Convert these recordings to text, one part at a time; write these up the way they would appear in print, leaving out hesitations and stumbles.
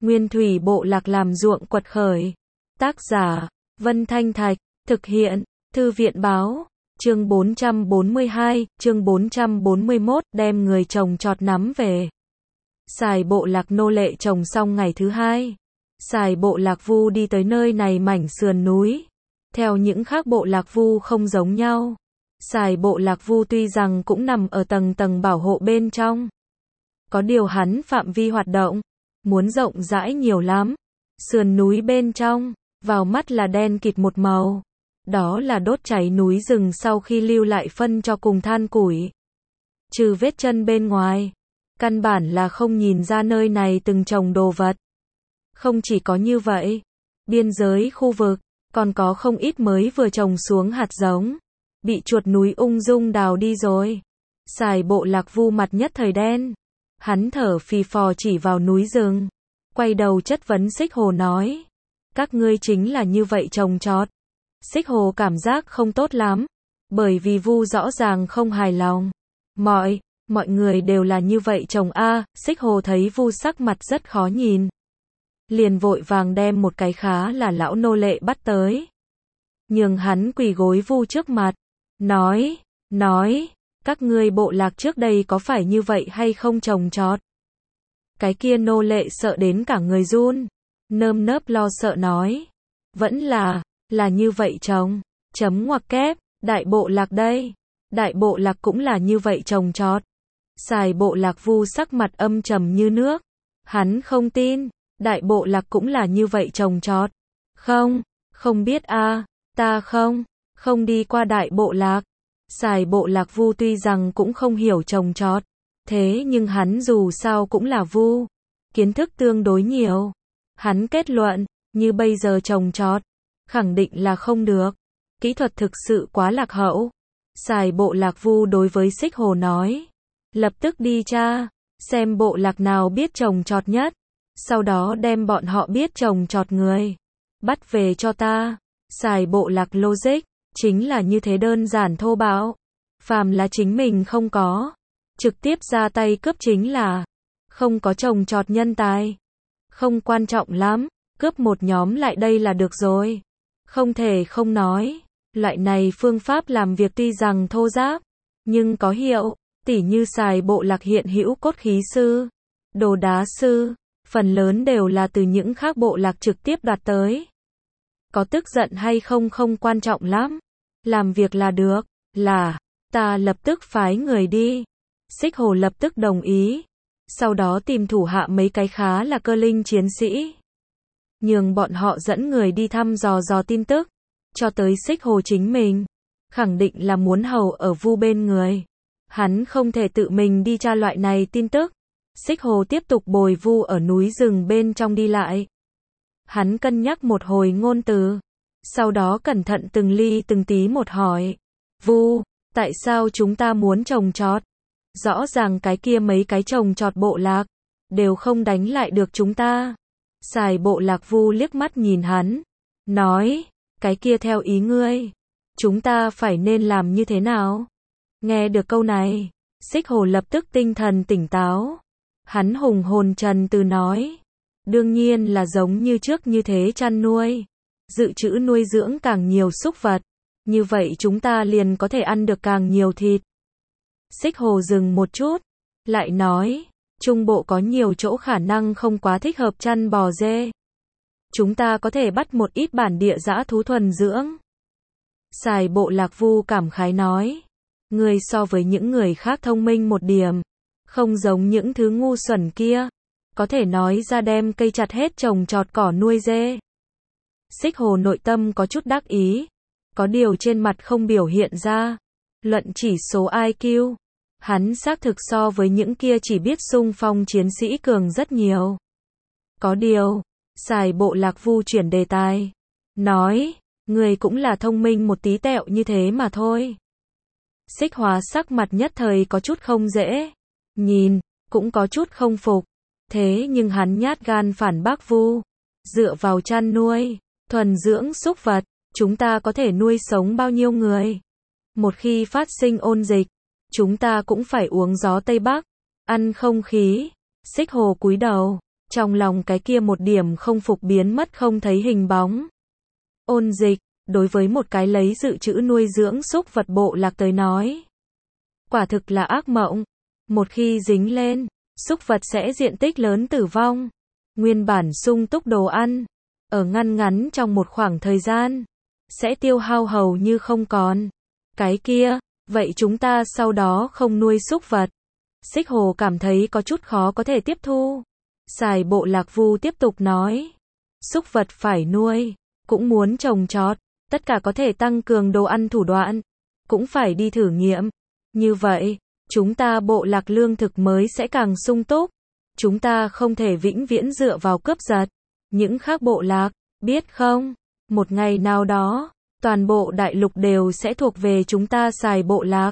Nguyên thủy bộ lạc làm ruộng quật khởi. Tác giả, Vân Thanh Thạch, thực hiện, Thư viện báo, chương 442, chương 441, đem người trồng trọt nắm về. Xài bộ lạc nô lệ trồng xong ngày thứ hai. Xài bộ lạc Vu đi tới nơi này mảnh sườn núi. Theo những khác bộ lạc Vu không giống nhau. Xài bộ lạc Vu tuy rằng cũng nằm ở tầng bảo hộ bên trong. Có điều hắn phạm vi hoạt động, muốn rộng rãi nhiều lắm. Sườn núi bên trong, vào mắt là đen kịt một màu. Đó là đốt cháy núi rừng sau khi lưu lại phân cho cùng than củi. Trừ vết chân bên ngoài, căn bản là không nhìn ra nơi này từng trồng đồ vật. Không chỉ có như vậy, biên giới khu vực, còn có không ít mới vừa trồng xuống hạt giống. Bị chuột núi ung dung đào đi rồi. Xài bộ lạc Vu mặt nhất thời đen. Hắn thở phì phò chỉ vào núi rừng. Quay đầu chất vấn Xích Hồ nói. Các ngươi chính là như vậy trồng trọt. Xích Hồ cảm giác không tốt lắm. Bởi vì Vu rõ ràng không hài lòng. Mọi người đều là như vậy trồng a. Xích Hồ thấy Vu sắc mặt rất khó nhìn. Liền vội vàng đem một cái khá là lão nô lệ bắt tới. Nhường hắn quỳ gối Vu trước mặt. Nói, các ngươi bộ lạc trước đây có phải như vậy hay không trồng trọt? Cái kia nô lệ sợ đến cả người run, nơm nớp lo sợ nói. Vẫn là như vậy trồng, chấm ngoặc kép, đại bộ lạc đây. Đại bộ lạc cũng là như vậy trồng trọt. Xài bộ lạc Vu sắc mặt âm trầm như nước. Hắn không tin, đại bộ lạc cũng là như vậy trồng trọt. Không biết a, ta không đi qua đại bộ lạc. Xài bộ lạc Vu tuy rằng cũng không hiểu trồng trọt, thế nhưng hắn dù sao cũng là Vu, kiến thức tương đối nhiều. Hắn kết luận, như bây giờ trồng trọt, khẳng định là không được. Kỹ thuật thực sự quá lạc hậu. Xài bộ lạc Vu đối với Xích Hồ nói, lập tức đi tra, xem bộ lạc nào biết trồng trọt nhất, sau đó đem bọn họ biết trồng trọt người bắt về cho ta. Xài bộ lạc logic chính là như thế đơn giản thô bạo. Phàm là chính mình không có, trực tiếp ra tay cướp chính là. Không có trồng trọt nhân tài, không quan trọng lắm, cướp một nhóm lại đây là được rồi. Không thể không nói, loại này phương pháp làm việc tuy rằng thô giáp, nhưng có hiệu. Tỉ như xài bộ lạc hiện hữu cốt khí sư, đồ đá sư, phần lớn đều là từ những khác bộ lạc trực tiếp đoạt tới. Có tức giận hay không không quan trọng lắm. Làm việc là được, ta lập tức phái người đi. Xích Hồ lập tức đồng ý. Sau đó tìm thủ hạ mấy cái khá là cơ linh chiến sĩ. Nhường bọn họ dẫn người đi thăm dò tin tức. Cho tới Xích Hồ chính mình. Khẳng định là muốn hầu ở Vu bên người. Hắn không thể tự mình đi tra loại này tin tức. Xích Hồ tiếp tục bồi Vu ở núi rừng bên trong đi lại. Hắn cân nhắc một hồi ngôn từ. Sau đó cẩn thận từng ly từng tí một hỏi. Vu, tại sao chúng ta muốn trồng trọt? Rõ ràng cái kia mấy cái trồng trọt bộ lạc đều không đánh lại được chúng ta. Xài bộ lạc Vu liếc mắt nhìn hắn. Nói, cái kia theo ý ngươi. Chúng ta phải nên làm như thế nào? Nghe được câu này, Xích Hồ lập tức tinh thần tỉnh táo. Hắn hùng hồn trần từ nói. Đương nhiên là giống như trước như thế chăn nuôi. Dự trữ nuôi dưỡng càng nhiều súc vật. Như vậy chúng ta liền có thể ăn được càng nhiều thịt. Xích Hồ dừng một chút. Lại nói, Trung Bộ có nhiều chỗ khả năng không quá thích hợp chăn bò dê. Chúng ta có thể bắt một ít bản địa dã thú thuần dưỡng. Xài bộ lạc Vu cảm khái nói. Người so với những người khác thông minh một điểm. Không giống những thứ ngu xuẩn kia. Có thể nói ra đem cây chặt hết trồng trọt cỏ nuôi dê. Xích Hồ nội tâm có chút đắc ý. Có điều trên mặt không biểu hiện ra. Luận chỉ số IQ. Hắn xác thực so với những kia chỉ biết xung phong chiến sĩ cường rất nhiều. Có điều, xài bộ lạc Vu chuyển đề tài. Nói, người cũng là thông minh một tí tẹo như thế mà thôi. Xích Hóa sắc mặt nhất thời có chút không dễ. Nhìn, cũng có chút không phục. Thế nhưng hắn nhát gan phản bác Vu. Dựa vào chăn nuôi, thuần dưỡng súc vật, chúng ta có thể nuôi sống bao nhiêu người? Một khi phát sinh ôn dịch, chúng ta cũng phải uống gió Tây Bắc, ăn không khí. Xích Hồ cúi đầu, Trong lòng cái kia một điểm không phục biến mất không thấy hình bóng. Ôn Dịch, đối với một cái lấy dự trữ nuôi dưỡng súc vật bộ lạc tới nói, quả thực là ác mộng. Một khi dính lên, súc vật sẽ diện tích lớn tử vong. Nguyên bản sung túc đồ ăn, ở ngắn trong một khoảng thời gian, sẽ tiêu hao hầu như không còn. Cái kia, vậy chúng ta sau đó không nuôi súc vật. Xích Hồ cảm thấy có chút khó có thể tiếp thu. Sài Bộ Lạc Vu tiếp tục nói, súc vật phải nuôi, cũng muốn trồng trọt, tất cả có thể tăng cường đồ ăn thủ đoạn, cũng phải đi thử nghiệm. Như vậy, chúng ta bộ lạc lương thực mới sẽ càng sung túc. Chúng ta không thể vĩnh viễn dựa vào cướp giật. Những khác bộ lạc, biết không? Một ngày nào đó, toàn bộ đại lục đều sẽ thuộc về chúng ta Sài Bộ Lạc.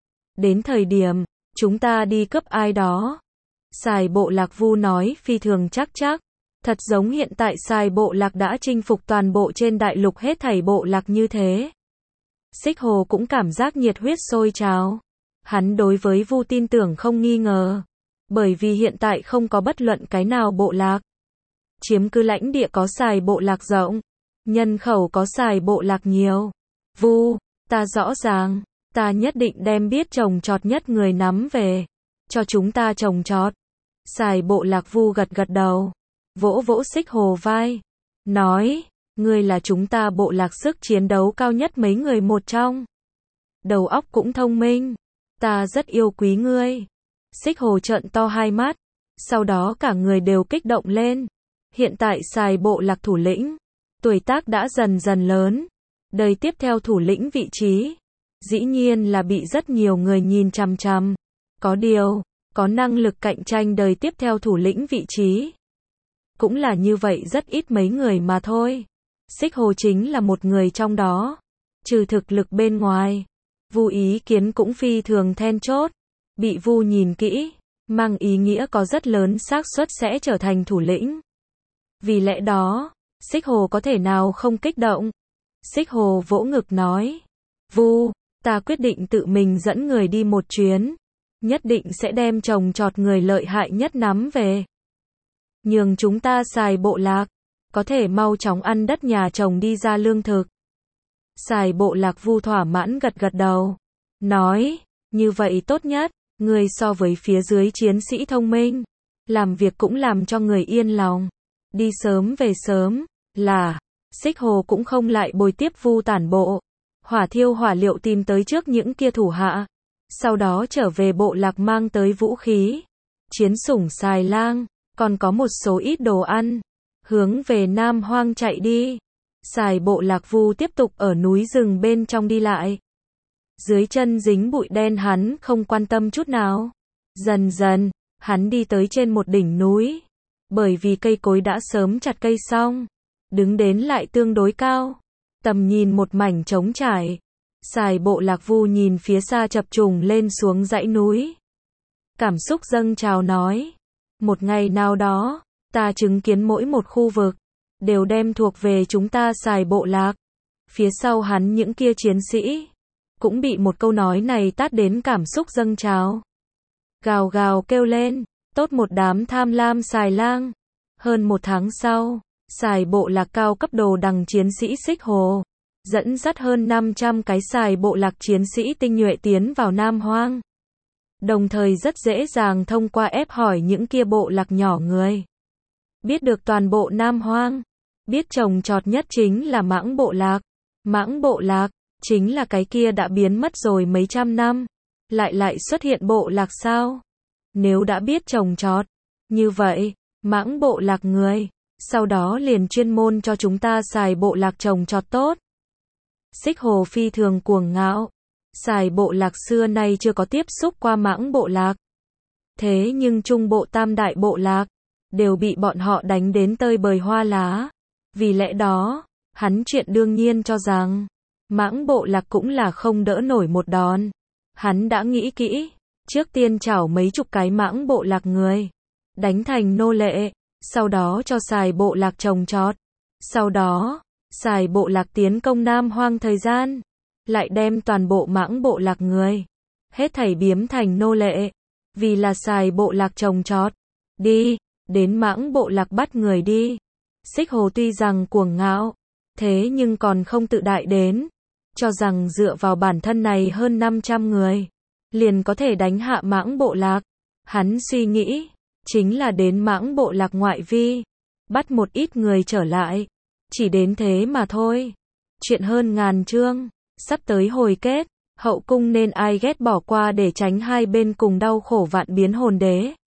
Đến thời điểm, chúng ta đi cướp ai đó. Sài Bộ Lạc Vu nói phi thường chắc, thật giống hiện tại Sài Bộ Lạc đã chinh phục toàn bộ trên đại lục hết thảy bộ lạc như thế. Xích Hồ cũng cảm giác nhiệt huyết sôi trào. Hắn đối với Vu tin tưởng không nghi ngờ. Bởi vì hiện tại không có bất luận cái nào bộ lạc chiếm cứ lãnh địa có Sài Bộ Lạc rộng, nhân khẩu có Sài Bộ Lạc nhiều. Vu, ta rõ ràng, ta nhất định đem biết trồng trọt nhất người nắm về, cho chúng ta trồng trọt. Sài Bộ Lạc Vu gật đầu, vỗ vỗ Xích Hồ vai, nói, ngươi là chúng ta bộ lạc sức chiến đấu cao nhất mấy người một trong. Đầu óc cũng thông minh, ta rất yêu quý ngươi. Xích Hồ trợn to hai mắt, sau đó cả người đều kích động lên. Hiện tại Sài Bộ Lạc thủ lĩnh, tuổi tác đã dần dần lớn, đời tiếp theo thủ lĩnh vị trí, dĩ nhiên là bị rất nhiều người nhìn chằm chằm. Có điều, có năng lực cạnh tranh đời tiếp theo thủ lĩnh vị trí, cũng là như vậy rất ít mấy người mà thôi. Xích Hồ chính là một người trong đó. Trừ thực lực bên ngoài, Vu ý kiến cũng phi thường then chốt, bị Vu nhìn kỹ, mang ý nghĩa có rất lớn xác suất sẽ trở thành thủ lĩnh. Vì lẽ đó, Xích Hồ có thể nào không kích động. Xích Hồ vỗ ngực nói, Vu, ta quyết định tự mình dẫn người đi một chuyến, nhất định sẽ đem trồng trọt người lợi hại nhất nắm về. Nhường chúng ta Sài Bộ Lạc, có thể mau chóng ăn đất nhà chồng đi ra lương thực. Sài Bộ Lạc Vu thỏa mãn gật đầu, nói, như vậy tốt nhất, người so với phía dưới chiến sĩ thông minh, làm việc cũng làm cho người yên lòng. Đi sớm về sớm, là, Xích Hồ cũng không lại bồi tiếp Vu tản bộ. Hỏa thiêu hỏa liệu tìm tới trước những kia thủ hạ, sau đó trở về bộ lạc mang tới vũ khí, chiến sủng xài lang, còn có một số ít đồ ăn, hướng về Nam Hoang chạy đi. Sài Bộ Lạc Vu tiếp tục ở núi rừng bên trong đi lại. Dưới chân dính bụi đen hắn không quan tâm chút nào. Dần dần, hắn đi tới trên một đỉnh núi. Bởi vì cây cối đã sớm chặt cây xong, đứng đến lại tương đối cao. Tầm nhìn một mảnh trống trải. Sài Bộ Lạc Vu nhìn phía xa chập trùng lên xuống dãy núi. Cảm xúc dâng trào nói, một ngày nào đó, ta chứng kiến mỗi một khu vực đều đem thuộc về chúng ta Sài Bộ Lạc. Phía sau hắn những kia chiến sĩ cũng bị một câu nói này tát đến cảm xúc dâng trào. Gào gào kêu lên, tốt một đám tham lam xài lang. Hơn một tháng sau, Sài Bộ Lạc cao cấp đồ đằng chiến sĩ Xích Hồ dẫn dắt hơn 500 cái Sài Bộ Lạc chiến sĩ tinh nhuệ tiến vào Nam Hoang. Đồng thời rất dễ dàng thông qua ép hỏi những kia bộ lạc nhỏ người. Biết được toàn bộ Nam Hoang, biết trồng trọt nhất chính là Mãng Bộ Lạc. Mãng Bộ Lạc, chính là cái kia đã biến mất rồi mấy trăm năm, lại xuất hiện bộ lạc sao? Nếu đã biết trồng trọt, như vậy, Mãng Bộ Lạc người, sau đó liền chuyên môn cho chúng ta Sài Bộ Lạc trồng trọt tốt. Xích Hồ phi thường cuồng ngạo. Sài Bộ Lạc xưa nay chưa có tiếp xúc qua Mãng Bộ Lạc. Thế nhưng Trung Bộ Tam Đại Bộ Lạc đều bị bọn họ đánh đến tơi bời hoa lá. Vì lẽ đó, hắn chuyện đương nhiên cho rằng Mãng Bộ Lạc cũng là không đỡ nổi một đòn. Hắn đã nghĩ kỹ, trước tiên chảo mấy chục cái Mãng Bộ Lạc người, đánh thành nô lệ, sau đó cho Sài Bộ Lạc trồng trọt. Sau đó, Sài Bộ Lạc tiến công Nam Hoang thời gian, lại đem toàn bộ Mãng Bộ Lạc người hết thảy biếm thành nô lệ, vì là Sài Bộ Lạc trồng trọt. Đi, đến Mãng Bộ Lạc bắt người đi. Xích Hồ tuy rằng cuồng ngạo, thế nhưng còn không tự đại đến, cho rằng dựa vào bản thân này hơn 500 người, liền có thể đánh hạ Mãng Bộ Lạc. Hắn suy nghĩ, chính là đến Mãng Bộ Lạc ngoại vi, bắt một ít người trở lại. Chỉ đến thế mà thôi. Chuyện hơn ngàn chương, sắp tới hồi kết, hậu cung nên ai ghét bỏ qua để tránh hai bên cùng đau khổ vạn biến hồn đế.